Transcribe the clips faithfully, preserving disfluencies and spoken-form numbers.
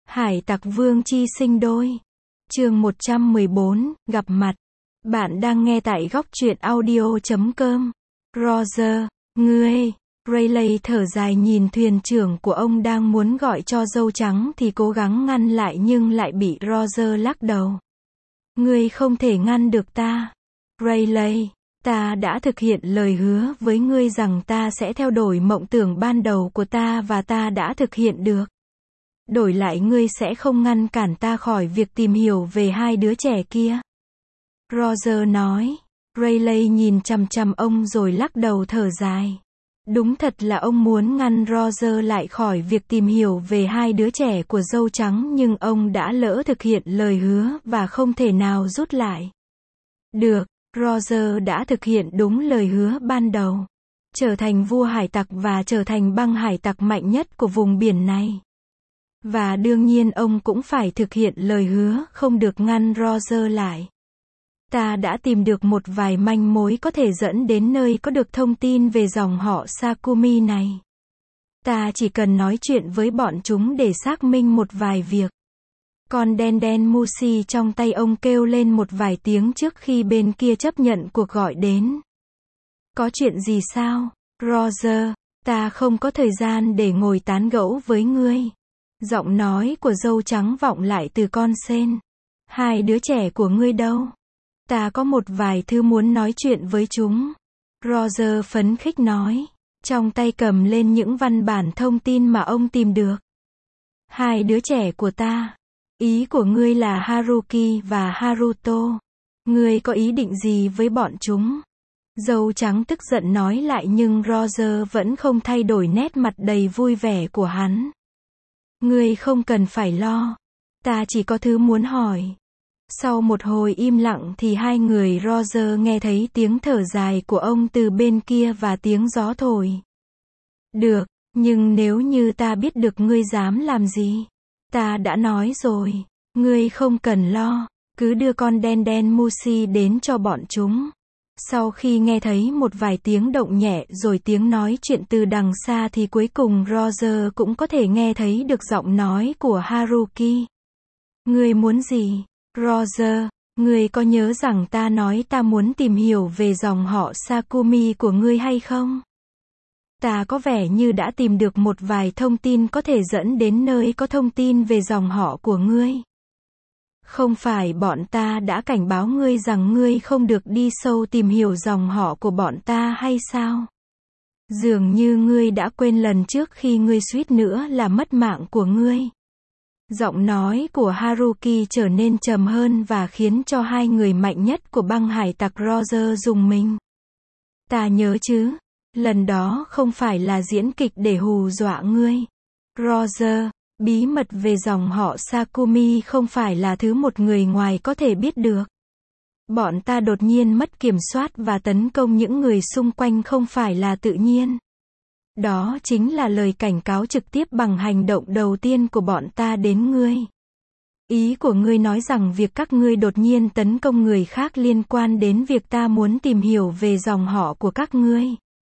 Hải tặc vương chi sinh đôi. Chương một trăm mười bốn, gặp mặt. Bạn đang nghe tại góc truyện audio chấm com. Roger, ngươi. Rayleigh thở dài nhìn thuyền trưởng của ông đang muốn gọi cho dâu trắng thì cố gắng ngăn lại nhưng lại bị Roger lắc đầu. Ngươi không thể ngăn được ta. Rayleigh, ta đã thực hiện lời hứa với ngươi rằng ta sẽ theo đuổi mộng tưởng ban đầu của ta và ta đã thực hiện được. Đổi lại ngươi sẽ không ngăn cản ta khỏi việc tìm hiểu về hai đứa trẻ kia. Roger nói. Rayleigh nhìn chằm chằm ông rồi lắc đầu thở dài. Đúng thật là ông muốn ngăn Roger lại khỏi việc tìm hiểu về hai đứa trẻ của dâu trắng nhưng ông đã lỡ thực hiện lời hứa và không thể nào rút lại. Được, Roger đã thực hiện đúng lời hứa ban đầu. Trở thành vua hải tặc và trở thành băng hải tặc mạnh nhất của vùng biển này. Và đương nhiên ông cũng phải thực hiện lời hứa không được ngăn Roger lại. Ta đã tìm được một vài manh mối có thể dẫn đến nơi có được thông tin về dòng họ Sakumi này. Ta chỉ cần nói chuyện với bọn chúng để xác minh một vài việc. Con đen đen Mushi trong tay ông kêu lên một vài tiếng trước khi bên kia chấp nhận cuộc gọi đến. Có chuyện gì sao, Roger? Ta không có thời gian để ngồi tán gẫu với ngươi. Giọng nói của dâu trắng vọng lại từ con sên. Hai đứa trẻ của ngươi đâu? Ta có một vài thứ muốn nói chuyện với chúng. Roger phấn khích nói. Trong tay cầm lên những văn bản thông tin mà ông tìm được. Hai đứa trẻ của ta. Ý của ngươi là Haruki và Haruto. Ngươi có ý định gì với bọn chúng? Dâu trắng tức giận nói lại nhưng Roger vẫn không thay đổi nét mặt đầy vui vẻ của hắn. Ngươi không cần phải lo. Ta chỉ có thứ muốn hỏi. Sau một hồi im lặng thì hai người Roger nghe thấy tiếng thở dài của ông từ bên kia và tiếng gió thổi. Được, nhưng nếu như ta biết được ngươi dám làm gì? Ta đã nói rồi, ngươi không cần lo, cứ đưa con đen đen Mushi đến cho bọn chúng. Sau khi nghe thấy một vài tiếng động nhẹ rồi tiếng nói chuyện từ đằng xa thì cuối cùng Roger cũng có thể nghe thấy được giọng nói của Haruki. Ngươi muốn gì? Roger, ngươi có nhớ rằng ta nói ta muốn tìm hiểu về dòng họ Sakumi của ngươi hay không? Ta có vẻ như đã tìm được một vài thông tin có thể dẫn đến nơi có thông tin về dòng họ của ngươi. Không phải bọn ta đã cảnh báo ngươi rằng ngươi không được đi sâu tìm hiểu dòng họ của bọn ta hay sao? Dường như ngươi đã quên lần trước khi ngươi suýt nữa là mất mạng của ngươi. Giọng nói của Haruki trở nên trầm hơn và khiến cho hai người mạnh nhất của băng hải tặc Roger rùng mình. Ta nhớ chứ, lần đó không phải là diễn kịch để hù dọa ngươi. Roger, bí mật về dòng họ Sakumi không phải là thứ một người ngoài có thể biết được. Bọn ta đột nhiên mất kiểm soát và tấn công những người xung quanh không phải là tự nhiên. Đó chính là lời cảnh cáo trực tiếp bằng hành động đầu tiên của bọn ta đến ngươi. Ý của ngươi nói rằng việc các ngươi đột nhiên tấn công người khác liên quan đến việc ta muốn tìm hiểu về dòng họ của các ngươi.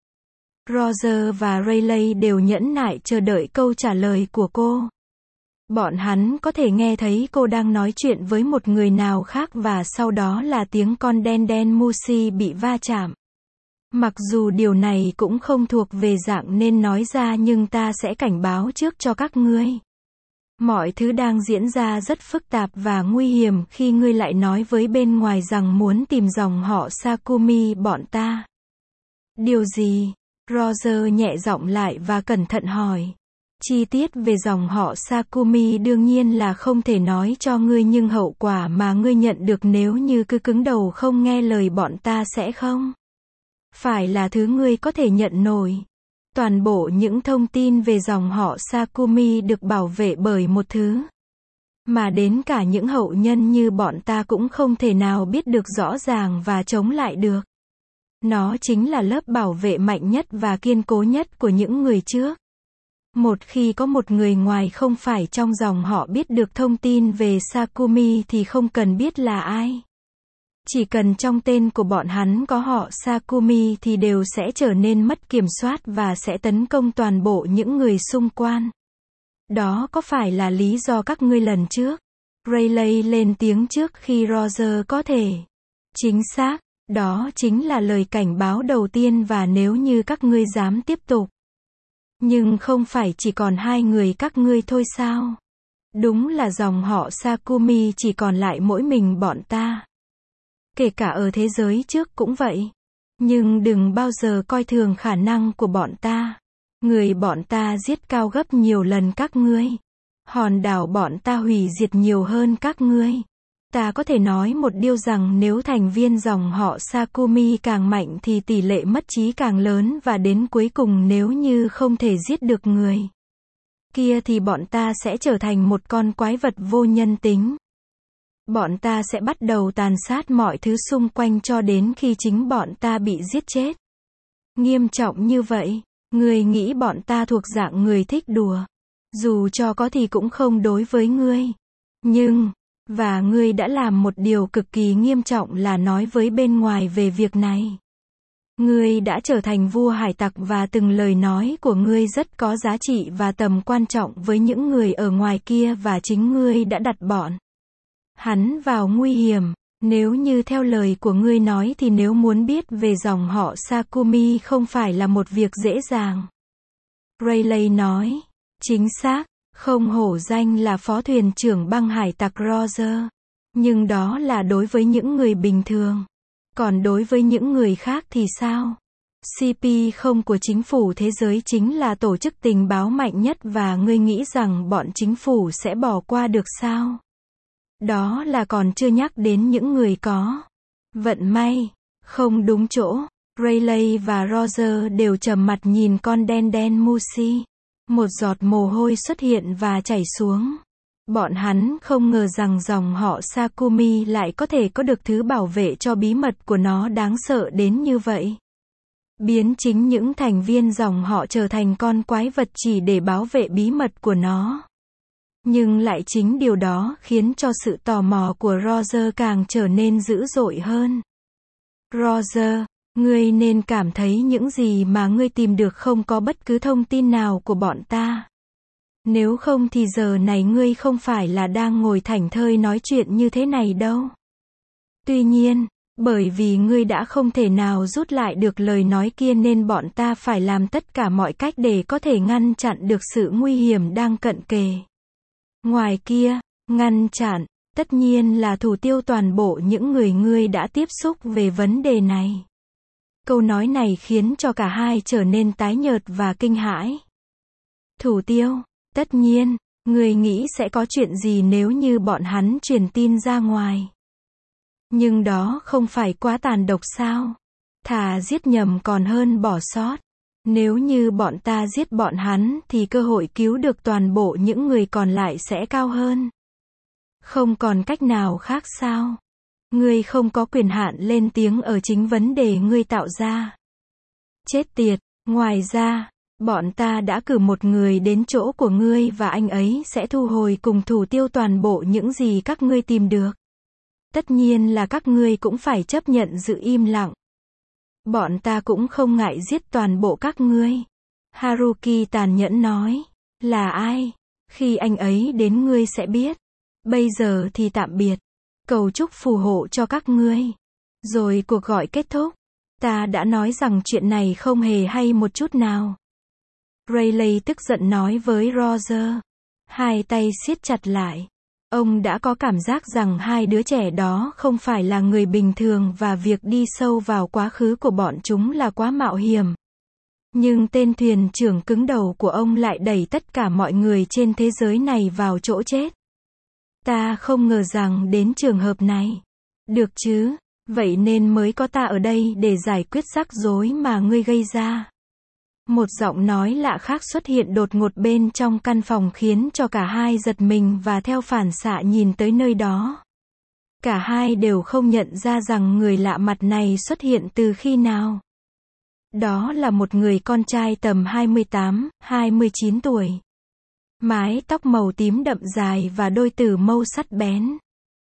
Roger và Rayleigh đều nhẫn nại chờ đợi câu trả lời của cô. Bọn hắn có thể nghe thấy cô đang nói chuyện với một người nào khác và sau đó là tiếng con đen đen Mushi bị va chạm. Mặc dù điều này cũng không thuộc về dạng nên nói ra nhưng ta sẽ cảnh báo trước cho các ngươi. Mọi thứ đang diễn ra rất phức tạp và nguy hiểm khi ngươi lại nói với bên ngoài rằng muốn tìm dòng họ Sakumi bọn ta. Điều gì? Roger nhẹ giọng lại và cẩn thận hỏi. Chi tiết về dòng họ Sakumi đương nhiên là không thể nói cho ngươi nhưng hậu quả mà ngươi nhận được nếu như cứ cứng đầu không nghe lời bọn ta sẽ không phải là thứ ngươi có thể nhận nổi. Toàn bộ những thông tin về dòng họ Sakumi được bảo vệ bởi một thứ mà đến cả những hậu nhân như bọn ta cũng không thể nào biết được rõ ràng và chống lại được. Nó chính là lớp bảo vệ mạnh nhất và kiên cố nhất của những người trước. Một khi có một người ngoài không phải trong dòng họ biết được thông tin về Sakumi thì không cần biết là ai. Chỉ cần trong tên của bọn hắn có họ Sakumi thì đều sẽ trở nên mất kiểm soát và sẽ tấn công toàn bộ những người xung quanh. Đó có phải là lý do các ngươi lần trước? Rayleigh lên tiếng trước khi Roger có thể. Chính xác, đó chính là lời cảnh báo đầu tiên và nếu như các ngươi dám tiếp tục. Nhưng không phải chỉ còn hai người các ngươi thôi sao? Đúng là dòng họ Sakumi chỉ còn lại mỗi mình bọn ta. Kể cả ở thế giới trước cũng vậy. Nhưng đừng bao giờ coi thường khả năng của bọn ta. Người bọn ta giết cao gấp nhiều lần các ngươi. Hòn đảo bọn ta hủy diệt nhiều hơn các ngươi. Ta có thể nói một điều rằng nếu thành viên dòng họ Sakumi càng mạnh thì tỷ lệ mất trí càng lớn và đến cuối cùng nếu như không thể giết được người kia thì bọn ta sẽ trở thành một con quái vật vô nhân tính. Bọn ta sẽ bắt đầu tàn sát mọi thứ xung quanh cho đến khi chính bọn ta bị giết chết. Nghiêm trọng như vậy, ngươi nghĩ bọn ta thuộc dạng người thích đùa. Dù cho có thì cũng không đối với ngươi. Nhưng, và ngươi đã làm một điều cực kỳ nghiêm trọng là nói với bên ngoài về việc này. Ngươi đã trở thành vua hải tặc và từng lời nói của ngươi rất có giá trị và tầm quan trọng với những người ở ngoài kia và chính ngươi đã đặt bọn hắn vào nguy hiểm. Nếu như theo lời của ngươi nói thì nếu muốn biết về dòng họ Sakumi không phải là một việc dễ dàng. Rayleigh nói, chính xác, không hổ danh là phó thuyền trưởng băng hải tặc Roger. Nhưng đó là đối với những người bình thường. Còn đối với những người khác thì sao? xê pê không của chính phủ thế giới chính là tổ chức tình báo mạnh nhất và ngươi nghĩ rằng bọn chính phủ sẽ bỏ qua được sao? Đó là còn chưa nhắc đến những người có vận may không đúng chỗ. Rayleigh và Roger đều trầm mặt nhìn con đen đen Mushi. Một giọt mồ hôi xuất hiện và chảy xuống. Bọn hắn không ngờ rằng dòng họ Sakumi lại có thể có được thứ bảo vệ cho bí mật của nó đáng sợ đến như vậy. Biến chính những thành viên dòng họ trở thành con quái vật chỉ để bảo vệ bí mật của nó. Nhưng lại chính điều đó khiến cho sự tò mò của Roger càng trở nên dữ dội hơn. Roger, ngươi nên cảm thấy những gì mà ngươi tìm được không có bất cứ thông tin nào của bọn ta. Nếu không thì giờ này ngươi không phải là đang ngồi thảnh thơi nói chuyện như thế này đâu. Tuy nhiên, bởi vì ngươi đã không thể nào rút lại được lời nói kia nên bọn ta phải làm tất cả mọi cách để có thể ngăn chặn được sự nguy hiểm đang cận kề. Ngoài kia, ngăn chặn, tất nhiên là thủ tiêu toàn bộ những người ngươi đã tiếp xúc về vấn đề này. Câu nói này khiến cho cả hai trở nên tái nhợt và kinh hãi. Thủ tiêu, tất nhiên, ngươi nghĩ sẽ có chuyện gì nếu như bọn hắn truyền tin ra ngoài. Nhưng đó không phải quá tàn độc sao? Thà giết nhầm còn hơn bỏ sót. Nếu như bọn ta giết bọn hắn thì cơ hội cứu được toàn bộ những người còn lại sẽ cao hơn. Không còn cách nào khác sao? Ngươi không có quyền hạn lên tiếng ở chính vấn đề ngươi tạo ra. Chết tiệt, ngoài ra, bọn ta đã cử một người đến chỗ của ngươi và anh ấy sẽ thu hồi cùng thủ tiêu toàn bộ những gì các ngươi tìm được. Tất nhiên là các ngươi cũng phải chấp nhận giữ im lặng. Bọn ta cũng không ngại giết toàn bộ các ngươi. Haruki tàn nhẫn nói. Là ai? Khi anh ấy đến ngươi sẽ biết. Bây giờ thì tạm biệt. Cầu chúc phù hộ cho các ngươi. Rồi cuộc gọi kết thúc. Ta đã nói rằng chuyện này không hề hay một chút nào. Rayleigh tức giận nói với Roger. Hai tay siết chặt lại. Ông đã có cảm giác rằng hai đứa trẻ đó không phải là người bình thường và việc đi sâu vào quá khứ của bọn chúng là quá mạo hiểm. Nhưng tên thuyền trưởng cứng đầu của ông lại đẩy tất cả mọi người trên thế giới này vào chỗ chết. Ta không ngờ rằng đến trường hợp này. Được chứ, vậy nên mới có ta ở đây để giải quyết rắc rối mà ngươi gây ra. Một giọng nói lạ khác xuất hiện đột ngột bên trong căn phòng khiến cho cả hai giật mình và theo phản xạ nhìn tới nơi đó. Cả hai đều không nhận ra rằng người lạ mặt này xuất hiện từ khi nào. Đó là một người con trai tầm hai mươi tám, hai mươi chín tuổi. Mái tóc màu tím đậm dài và đôi tử mâu sắt bén.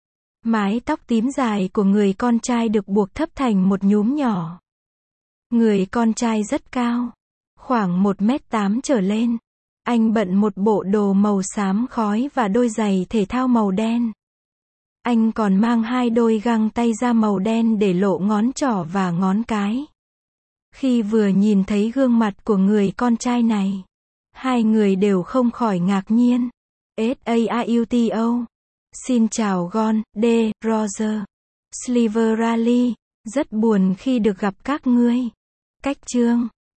Mái tóc tím dài của người con trai được buộc thấp thành một nhúm nhỏ. Người con trai rất cao. Khoảng một mét tám trở lên. Anh bận một bộ đồ màu xám khói và đôi giày thể thao màu đen. Anh còn mang hai đôi găng tay da màu đen để lộ ngón trỏ và ngón cái. Khi vừa nhìn thấy gương mặt của người con trai này, hai người đều không khỏi ngạc nhiên. SAUTO. Xin chào Gon, D, Roger, Silver Rally. Rất buồn khi được gặp các ngươi. Cách chương